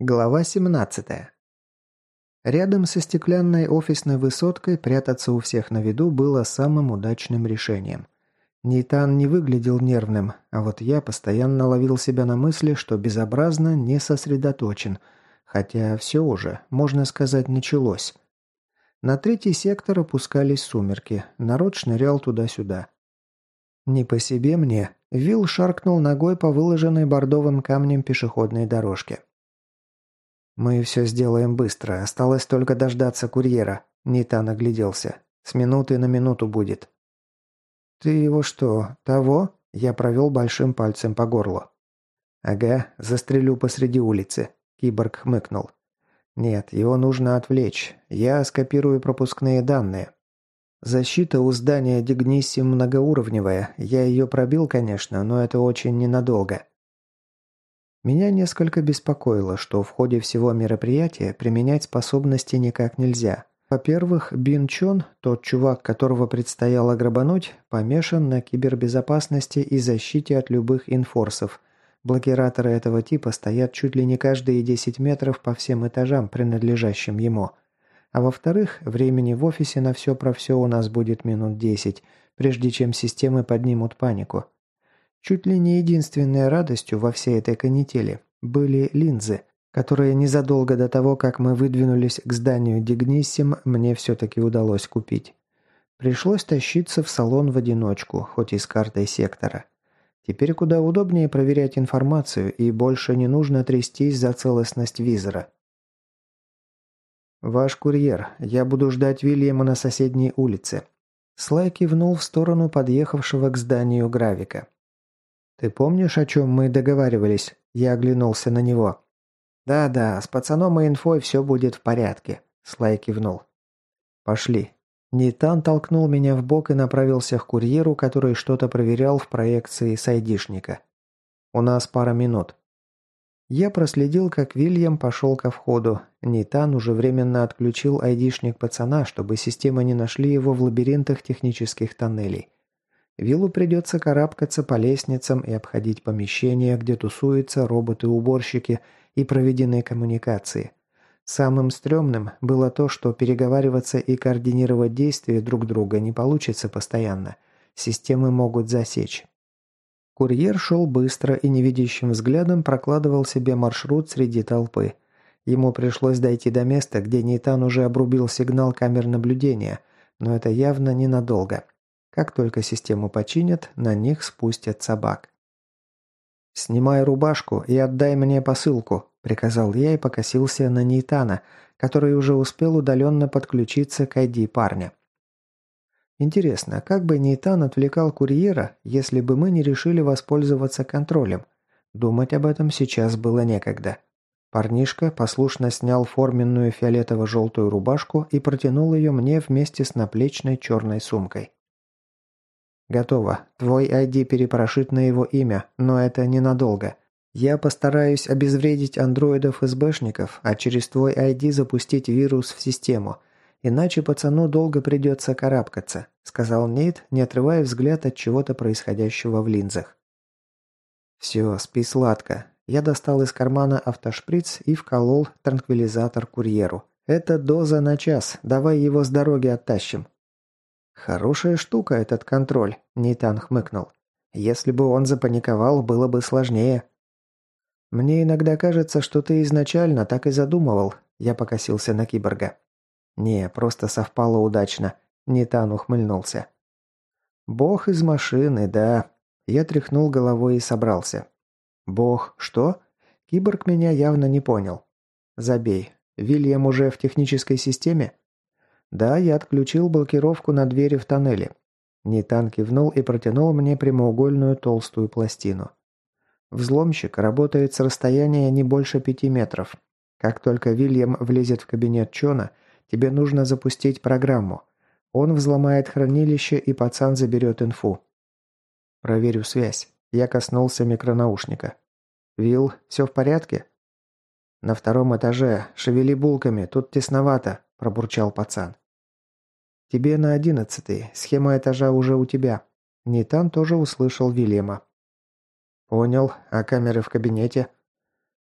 Глава 17. Рядом со стеклянной офисной высоткой прятаться у всех на виду было самым удачным решением. Нейтан не выглядел нервным, а вот я постоянно ловил себя на мысли, что безобразно не сосредоточен, хотя все уже, можно сказать, началось. На третий сектор опускались сумерки, народ шнырял туда-сюда. Не по себе мне, Вилл шаркнул ногой по выложенной бордовым камнем пешеходной дорожке. «Мы все сделаем быстро. Осталось только дождаться курьера». Нейтан огляделся. «С минуты на минуту будет». «Ты его что, того?» Я провел большим пальцем по горлу. «Ага, застрелю посреди улицы», – киборг хмыкнул. «Нет, его нужно отвлечь. Я скопирую пропускные данные. Защита у здания Дигниссим многоуровневая. Я ее пробил, конечно, но это очень ненадолго». Меня несколько беспокоило, что в ходе всего мероприятия применять способности никак нельзя. Во-первых, Бин Чон, тот чувак, которого предстояло грабануть, помешан на кибербезопасности и защите от любых инфорсов. Блокираторы этого типа стоят чуть ли не каждые 10 метров по всем этажам, принадлежащим ему. А во-вторых, времени в офисе на все про все у нас будет минут 10, прежде чем системы поднимут панику. Чуть ли не единственной радостью во всей этой канители были линзы, которые незадолго до того, как мы выдвинулись к зданию Дигниссим, мне все-таки удалось купить. Пришлось тащиться в салон в одиночку, хоть и с картой сектора. Теперь куда удобнее проверять информацию, и больше не нужно трястись за целостность визора. «Ваш курьер. Я буду ждать Вильяма на соседней улице». Слай кивнул в сторону подъехавшего к зданию Гравика. «Ты помнишь, о чем мы договаривались?» Я оглянулся на него. «Да-да, с пацаном и инфой все будет в порядке», – Слай кивнул. «Пошли». Нейтан толкнул меня в бок и направился к курьеру, который что-то проверял в проекции с айдишника. «У нас пара минут». Я проследил, как Вильям пошел ко входу. Нейтан уже временно отключил айдишник пацана, чтобы системы не нашли его в лабиринтах технических тоннелей. Виллу придется карабкаться по лестницам и обходить помещения, где тусуются роботы-уборщики и проведенные коммуникации. Самым стрёмным было то, что переговариваться и координировать действия друг друга не получится постоянно. Системы могут засечь. Курьер шел быстро и невидящим взглядом прокладывал себе маршрут среди толпы. Ему пришлось дойти до места, где Нейтан уже обрубил сигнал камер наблюдения, но это явно ненадолго. Как только систему починят, на них спустят собак. «Снимай рубашку и отдай мне посылку», – приказал я и покосился на Нейтана, который уже успел удаленно подключиться к ID парня. Интересно, как бы Нейтан отвлекал курьера, если бы мы не решили воспользоваться контролем? Думать об этом сейчас было некогда. Парнишка послушно снял форменную фиолетово-желтую рубашку и протянул ее мне вместе с наплечной черной сумкой. «Готово. Твой ID перепрошит на его имя, но это ненадолго. Я постараюсь обезвредить андроидов-СБшников, а через твой ID запустить вирус в систему. Иначе пацану долго придется карабкаться», – сказал Нейт, не отрывая взгляд от чего-то происходящего в линзах. «Все, спи сладко». Я достал из кармана автошприц и вколол транквилизатор курьеру. «Это доза на час. Давай его с дороги оттащим». «Хорошая штука этот контроль», – Нейтан хмыкнул. «Если бы он запаниковал, было бы сложнее». «Мне иногда кажется, что ты изначально так и задумывал», – я покосился на киборга. «Не, просто совпало удачно», – Нейтан ухмыльнулся. «Бог из машины, да». Я тряхнул головой и собрался. «Бог, что?» Киборг меня явно не понял. «Забей. Вильям уже в технической системе?» «Да, я отключил блокировку на двери в тоннеле». Нейтан кивнул и протянул мне прямоугольную толстую пластину. «Взломщик работает с расстояния не больше 5 метров. Как только Вильям влезет в кабинет Чона, тебе нужно запустить программу. Он взломает хранилище, и пацан заберет инфу». «Проверю связь». Я коснулся микронаушника. «Вилл, все в порядке?» «На втором этаже. Шевели булками, тут тесновато», – пробурчал пацан. «Тебе на 11-й. Схема этажа уже у тебя». Нейтан тоже услышал Вильяма. «Понял. А камеры в кабинете?»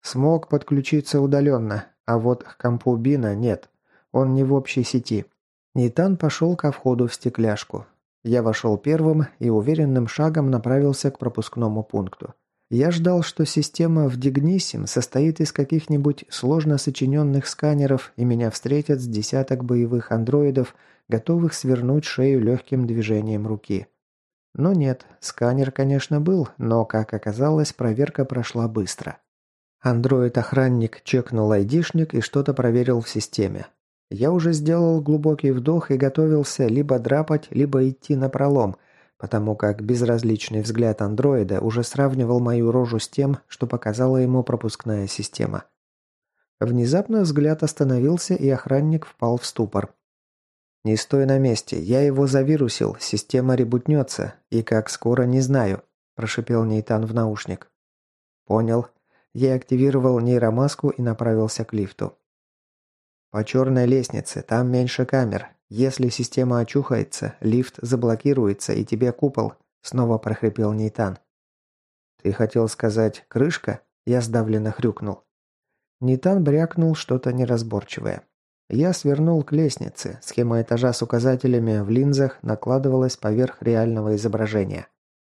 Смог подключиться удаленно, а вот к компу Бина нет. Он не в общей сети. Нейтан пошел ко входу в стекляшку. Я вошел первым и уверенным шагом направился к пропускному пункту. Я ждал, что система в Дигниссим состоит из каких-нибудь сложно сочиненных сканеров, и меня встретят с десяток боевых андроидов, готовых свернуть шею легким движением руки. Но нет, сканер, конечно, был, но, как оказалось, проверка прошла быстро. Андроид-охранник чекнул айдишник и что-то проверил в системе. Я уже сделал глубокий вдох и готовился либо драпать, либо идти напролом, потому как безразличный взгляд андроида уже сравнивал мою рожу с тем, что показала ему пропускная система. Внезапно взгляд остановился, и охранник впал в ступор. «Не стой на месте, я его завирусил, система ребутнется, и как скоро, не знаю», – прошипел Нейтан в наушник. «Понял». Я активировал нейромаску и направился к лифту. «По черной лестнице, там меньше камер. Если система очухается, лифт заблокируется и тебе купол», – снова прохрипел Нейтан. «Ты хотел сказать крышка?» – я сдавленно хрюкнул. Нейтан брякнул что-то неразборчивое. Я свернул к лестнице. Схема этажа с указателями в линзах накладывалась поверх реального изображения.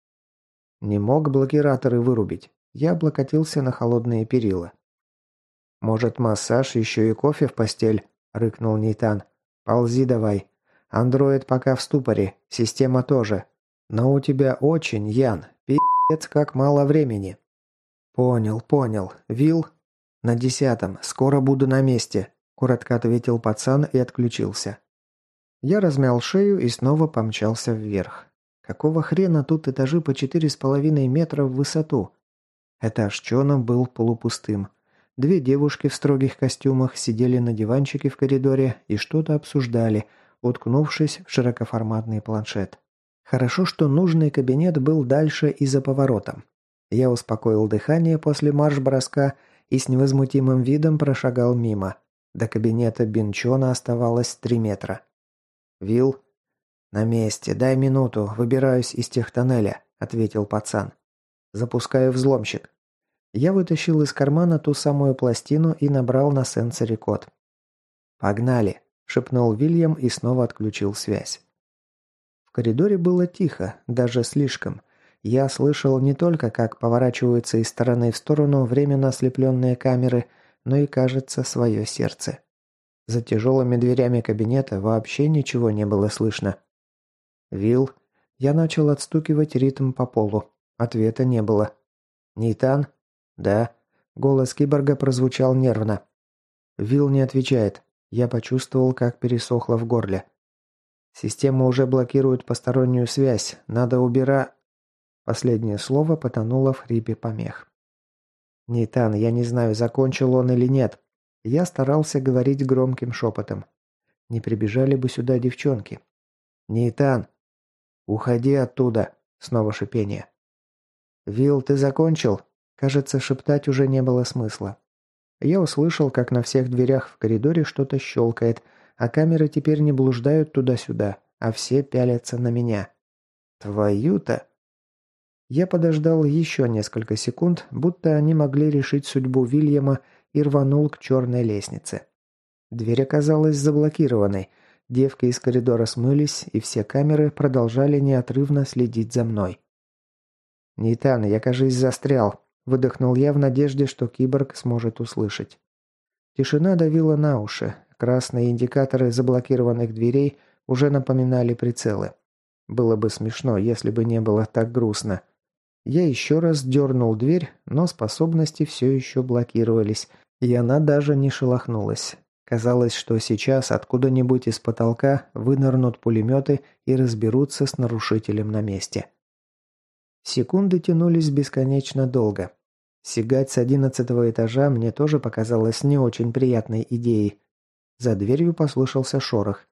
Не мог блокираторы вырубить. Я облокотился на холодные перила. «Может, массаж, еще и кофе в постель?» – рыкнул Нейтан. «Ползи давай. Андроид пока в ступоре, система тоже. Но у тебя очень, Ян, пи***ц, как мало времени». «Понял. Вил?» «На 10-м. Скоро буду на месте», – коротко ответил пацан и отключился. Я размял шею и снова помчался вверх. Какого хрена тут этажи по 4,5 метра в высоту? Этаж Чона был полупустым. Две девушки в строгих костюмах сидели на диванчике в коридоре и что-то обсуждали, уткнувшись в широкоформатный планшет. Хорошо, что нужный кабинет был дальше и за поворотом. Я успокоил дыхание после марш-броска и с невозмутимым видом прошагал мимо. До кабинета Бинчона оставалось 3 метра. «Вил?» «На месте. Дай минуту. Выбираюсь из техтоннеля», — ответил пацан. «Запускаю взломщик». Я вытащил из кармана ту самую пластину и набрал на сенсоре код. «Погнали», — шепнул Вильям и снова отключил связь. В коридоре было тихо, даже слишком. Я слышал не только, как поворачиваются из стороны в сторону временно ослепленные камеры, но и, кажется, свое сердце. За тяжелыми дверями кабинета вообще ничего не было слышно. «Вилл?» Я начал отстукивать ритм по полу. Ответа не было. «Нейтан?» «Да». Голос киборга прозвучал нервно. Вилл не отвечает. Я почувствовал, как пересохло в горле. «Система уже блокирует постороннюю связь. Надо Последнее слово потонуло в хрипе помех. «Нейтан, я не знаю, закончил он или нет». Я старался говорить громким шепотом. Не прибежали бы сюда девчонки. «Нейтан!» «Уходи оттуда!» Снова шипение. «Вилл, ты закончил?» Кажется, шептать уже не было смысла. Я услышал, как на всех дверях в коридоре что-то щелкает, а камеры теперь не блуждают туда-сюда, а все пялятся на меня. Твою-то! Я подождал еще несколько секунд, будто они могли решить судьбу Вильяма, и рванул к черной лестнице. Дверь оказалась заблокированной. Девки из коридора смылись, и все камеры продолжали неотрывно следить за мной. «Нейтан, я, кажись, застрял», – выдохнул я в надежде, что киборг сможет услышать. Тишина давила на уши. Красные индикаторы заблокированных дверей уже напоминали прицелы. Было бы смешно, если бы не было так грустно. Я еще раз дернул дверь, но способности все еще блокировались, и она даже не шелохнулась. Казалось, что сейчас откуда-нибудь из потолка вынырнут пулеметы и разберутся с нарушителем на месте. Секунды тянулись бесконечно долго. Сигать с 11-го этажа мне тоже показалось не очень приятной идеей. За дверью послышался шорох.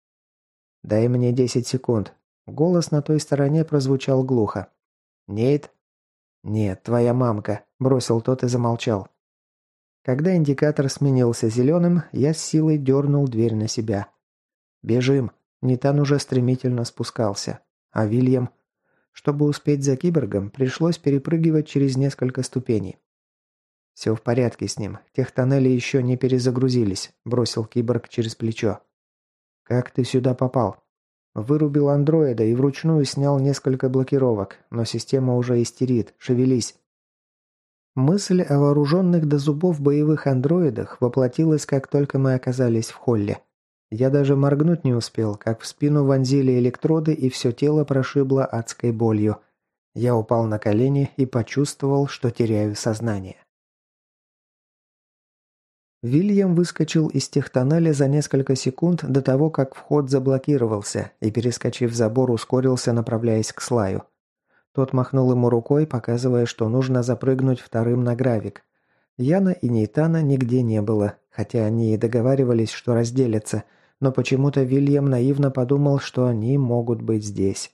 «Дай мне 10 секунд». Голос на той стороне прозвучал глухо. «Нейт?» «Нет, твоя мамка», – бросил тот и замолчал. Когда индикатор сменился зеленым, я с силой дернул дверь на себя. «Бежим!» Нейтан уже стремительно спускался. А Вильям? Чтобы успеть за киборгом, пришлось перепрыгивать через несколько ступеней. «Все в порядке с ним. Техтоннели еще не перезагрузились», – бросил киборг через плечо. «Как ты сюда попал?» «Вырубил андроида и вручную снял несколько блокировок, но система уже истерит. Шевелись». Мысль о вооруженных до зубов боевых андроидах воплотилась, как только мы оказались в холле. Я даже моргнуть не успел, как в спину вонзили электроды и все тело прошибло адской болью. Я упал на колени и почувствовал, что теряю сознание. Вильям выскочил из техтоннеля за несколько секунд до того, как вход заблокировался, и, перескочив забор, ускорился, направляясь к Слаю. Тот махнул ему рукой, показывая, что нужно запрыгнуть вторым на гравик. Яна и Нейтана нигде не было, хотя они и договаривались, что разделятся, но почему-то Вильям наивно подумал, что они могут быть здесь.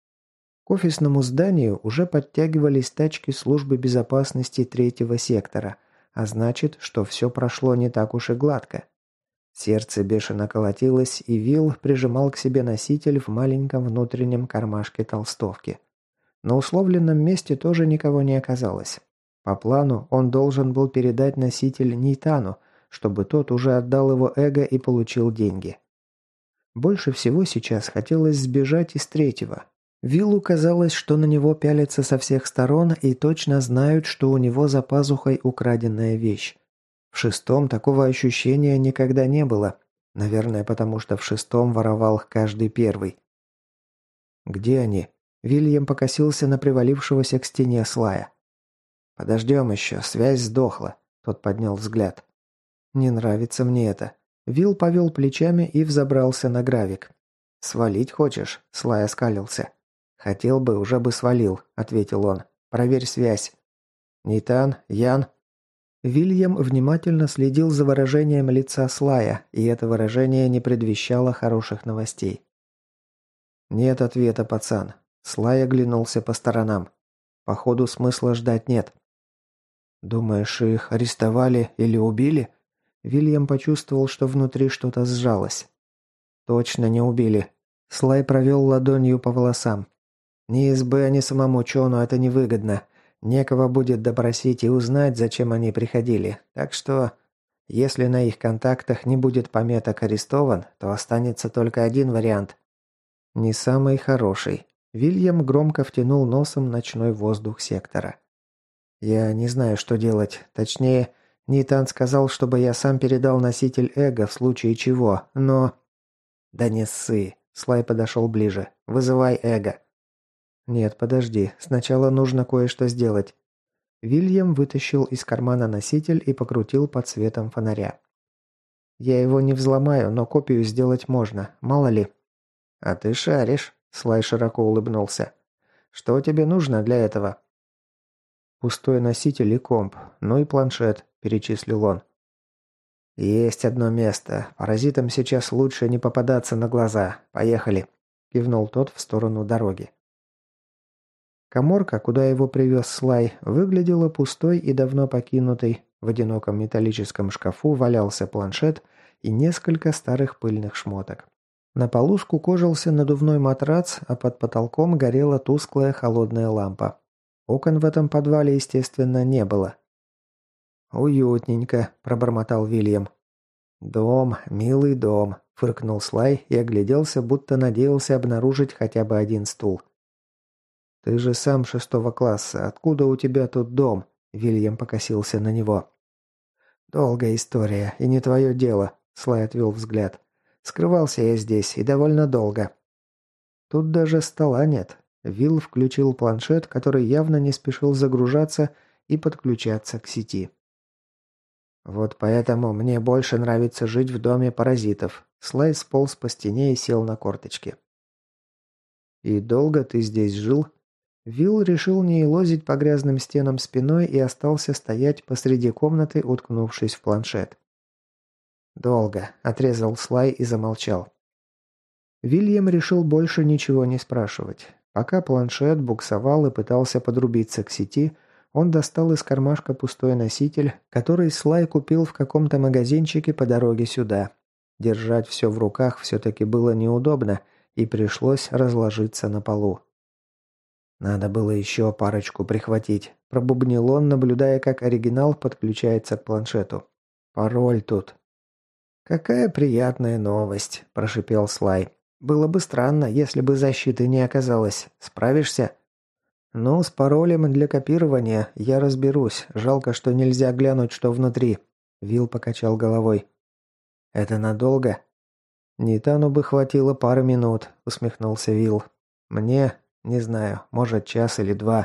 К офисному зданию уже подтягивались тачки службы безопасности третьего сектора, а значит, что все прошло не так уж и гладко. Сердце бешено колотилось, и Вилл прижимал к себе носитель в маленьком внутреннем кармашке толстовки. На условленном месте тоже никого не оказалось. По плану он должен был передать носитель Нейтану, чтобы тот уже отдал его эго и получил деньги. Больше всего сейчас хотелось сбежать из третьего. Виллу казалось, что на него пялятся со всех сторон и точно знают, что у него за пазухой украденная вещь. В шестом такого ощущения никогда не было. Наверное, потому что в шестом воровал каждый первый. «Где они?» Вильям покосился на привалившегося к стене Слая. «Подождем еще, связь сдохла», – тот поднял взгляд. «Не нравится мне это». Вилл повел плечами и взобрался на гравик. «Свалить хочешь?» – Слай оскалился. «Хотел бы, уже бы свалил», – ответил он. «Проверь связь». «Нейтан, Ян». Вильям внимательно следил за выражением лица Слая, и это выражение не предвещало хороших новостей. «Нет ответа, пацан». Слай оглянулся по сторонам. «Походу, смысла ждать нет». «Думаешь, их арестовали или убили?» Вильям почувствовал, что внутри что-то сжалось. «Точно не убили». Слай провел ладонью по волосам. «Ни СБ, ни самому Чону это невыгодно. Некого будет допросить и узнать, зачем они приходили. Так что, если на их контактах не будет пометок «арестован», то останется только один вариант. Не самый хороший. Вильям громко втянул носом ночной воздух сектора. «Я не знаю, что делать. Точнее, Нейтан сказал, чтобы я сам передал носитель эго в случае чего, но...» «Да не ссы!» Слай подошел ближе. «Вызывай эго». «Нет, подожди. Сначала нужно кое-что сделать». Вильям вытащил из кармана носитель и покрутил под светом фонаря. «Я его не взломаю, но копию сделать можно. Мало ли». «А ты шаришь», – Слай широко улыбнулся. «Что тебе нужно для этого?» «Пустой носитель и комп, ну и планшет», – перечислил он. «Есть одно место. Паразитам сейчас лучше не попадаться на глаза. Поехали», – кивнул тот в сторону дороги. Каморка, куда его привез Слай, выглядела пустой и давно покинутой. В одиноком металлическом шкафу валялся планшет и несколько старых пыльных шмоток. На полу скукожился надувной матрац, а под потолком горела тусклая холодная лампа. Окон в этом подвале, естественно, не было. «Уютненько», – пробормотал Вильям. «Дом, милый дом», – фыркнул Слай и огляделся, будто надеялся обнаружить хотя бы один стул. «Ты же сам 6 класса. Откуда у тебя тут дом?» – Вильям покосился на него. «Долгая история, и не твое дело», – Слай отвел взгляд. «Скрывался я здесь, и довольно долго». «Тут даже стола нет». Вилл включил планшет, который явно не спешил загружаться и подключаться к сети. «Вот поэтому мне больше нравится жить в доме паразитов». Слай сполз по стене и сел на корточки. «И долго ты здесь жил?» Вилл решил не елозить по грязным стенам спиной и остался стоять посреди комнаты, уткнувшись в планшет. «Долго», – отрезал Слай и замолчал. Вильям решил больше ничего не спрашивать. Пока планшет буксовал и пытался подрубиться к сети, он достал из кармашка пустой носитель, который Слай купил в каком-то магазинчике по дороге сюда. Держать все в руках все-таки было неудобно, и пришлось разложиться на полу. «Надо было еще парочку прихватить», Пробубнил он, наблюдая, как оригинал подключается к планшету. «Пароль тут». «Какая приятная новость», – прошипел Слай. «Было бы странно, если бы защиты не оказалось. Справишься?» «Ну, с паролем для копирования я разберусь. Жалко, что нельзя глянуть, что внутри». Вил покачал головой. «Это надолго?» «Нитану бы хватило пары минут», – усмехнулся Вил. «Мне, не знаю, может, час или два».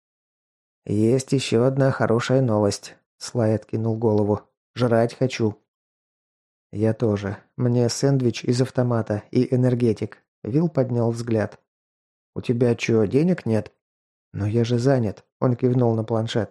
«Есть еще одна хорошая новость», – Слай откинул голову. «Жрать хочу». «Я тоже. Мне сэндвич из автомата и энергетик». Вил поднял взгляд. «У тебя что, денег нет?» «Но я же занят», – он кивнул на планшет.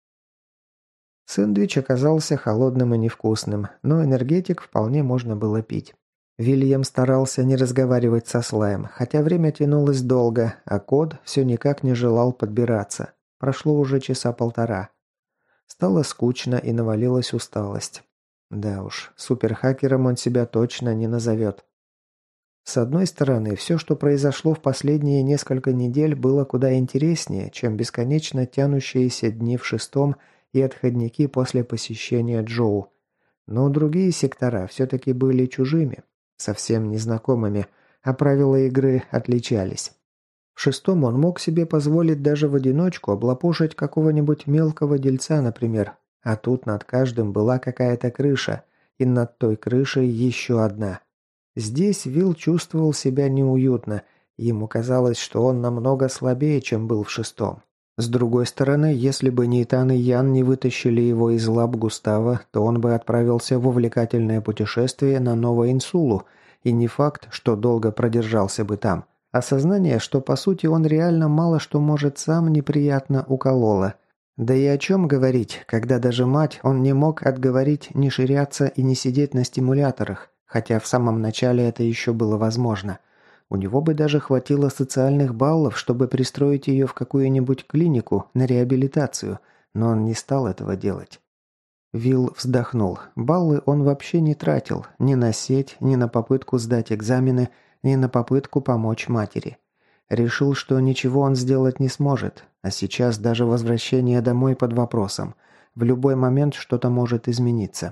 Сэндвич оказался холодным и невкусным, но энергетик вполне можно было пить. Вильям старался не разговаривать со Слаем, хотя время тянулось долго, а код все никак не желал подбираться. Прошло уже часа полтора. Стало скучно и навалилась усталость. Да уж, суперхакером он себя точно не назовет. С одной стороны, все, что произошло в последние несколько недель, было куда интереснее, чем бесконечно тянущиеся дни в шестом и отходники после посещения Джоу. Но другие сектора все-таки были чужими, совсем незнакомыми, а правила игры отличались. В шестом он мог себе позволить даже в одиночку облапошить какого-нибудь мелкого дельца, например, а тут над каждым была какая-то крыша, и над той крышей еще одна. Здесь Вил чувствовал себя неуютно, и ему казалось, что он намного слабее, чем был в шестом. С другой стороны, если бы Нейтан и Ян не вытащили его из лап Густава, то он бы отправился в увлекательное путешествие на Новоинсулу, и не факт, что долго продержался бы там. Осознание, что по сути он реально мало что может сам, неприятно укололо. Да и о чем говорить, когда даже мать он не мог отговорить не ширяться и не сидеть на стимуляторах, хотя в самом начале это еще было возможно. У него бы даже хватило социальных баллов, чтобы пристроить ее в какую-нибудь клинику на реабилитацию, но он не стал этого делать. Вил вздохнул. Баллы он вообще не тратил, ни на сеть, ни на попытку сдать экзамены, ни на попытку помочь матери. Решил, что ничего он сделать не сможет, а сейчас даже возвращение домой под вопросом. В любой момент что-то может измениться.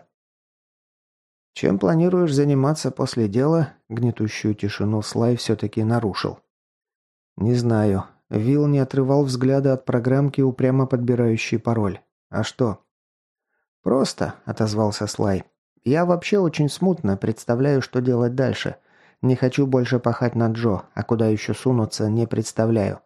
«Чем планируешь заниматься после дела?» Гнетущую тишину Слай все-таки нарушил. «Не знаю». Вил не отрывал взгляда от программки, упрямо подбирающей пароль. «А что?» «Просто», — отозвался Слай. «Я вообще очень смутно представляю, что делать дальше. Не хочу больше пахать на Джо, а куда еще сунуться, не представляю».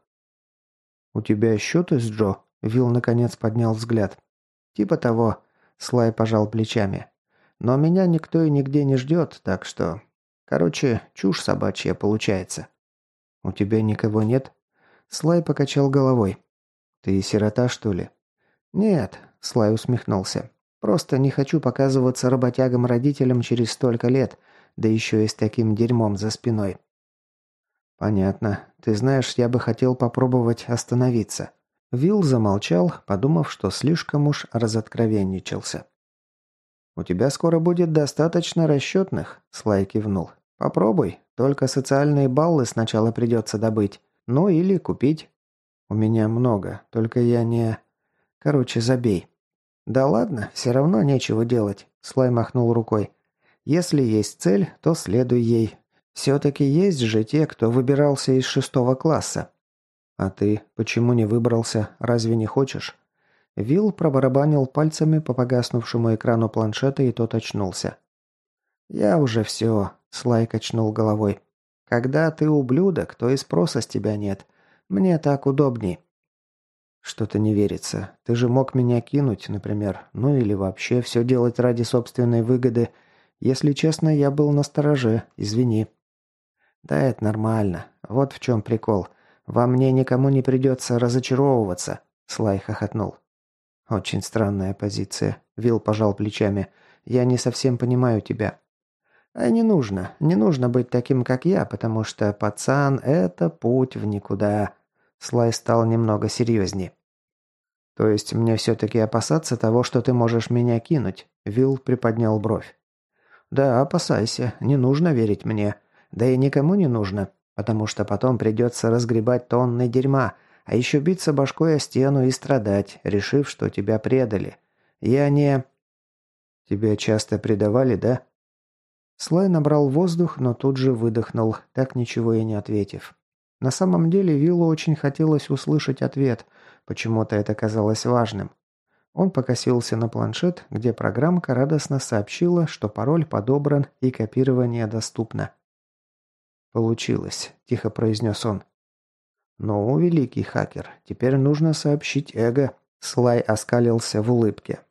«У тебя счеты с Джо?» Вил наконец поднял взгляд. «Типа того», — Слай пожал плечами. «Но меня никто и нигде не ждет, так что... Короче, чушь собачья получается». «У тебя никого нет?» Слай покачал головой. «Ты сирота, что ли?» «Нет», — Слай усмехнулся. «Просто не хочу показываться работягам-родителям через столько лет, да еще и с таким дерьмом за спиной». «Понятно. Ты знаешь, я бы хотел попробовать остановиться». Вилл замолчал, подумав, что слишком уж разоткровенничался. «У тебя скоро будет достаточно расчетных», – Слай кивнул. «Попробуй, только социальные баллы сначала придется добыть. Ну или купить». «У меня много, только я не...» «Короче, забей». «Да ладно, все равно нечего делать», – Слай махнул рукой. «Если есть цель, то следуй ей. Все-таки есть же те, кто выбирался из 6 класса». «А ты почему не выбрался? Разве не хочешь?» Вилл пробарабанил пальцами по погаснувшему экрану планшета, и тот очнулся. «Я уже все», – Слай качнул головой. «Когда ты ублюдок, то и спроса с тебя нет. Мне так удобней». «Что-то не верится. Ты же мог меня кинуть, например. Ну или вообще все делать ради собственной выгоды. Если честно, я был настороже. Извини». «Да это нормально. Вот в чем прикол. Во мне никому не придется разочаровываться», – Слай хохотнул. «Очень странная позиция», – Вилл пожал плечами. «Я не совсем понимаю тебя». «А не нужно. Не нужно быть таким, как я, потому что, пацан, это путь в никуда». Слай стал немного серьезнее. «То есть мне все-таки опасаться того, что ты можешь меня кинуть?» Вилл приподнял бровь. «Да, опасайся. Не нужно верить мне. Да и никому не нужно, потому что потом придется разгребать тонны дерьма, А еще биться башкой о стену и страдать, решив, что тебя предали. Я не...» «Тебя часто предавали, да?» Слай набрал воздух, но тут же выдохнул, так ничего и не ответив. На самом деле Виллу очень хотелось услышать ответ. Почему-то это казалось важным. Он покосился на планшет, где программка радостно сообщила, что пароль подобран и копирование доступно. «Получилось», – тихо произнес он. «Ну, великий хакер, теперь нужно сообщить Эго». Слай оскалился в улыбке.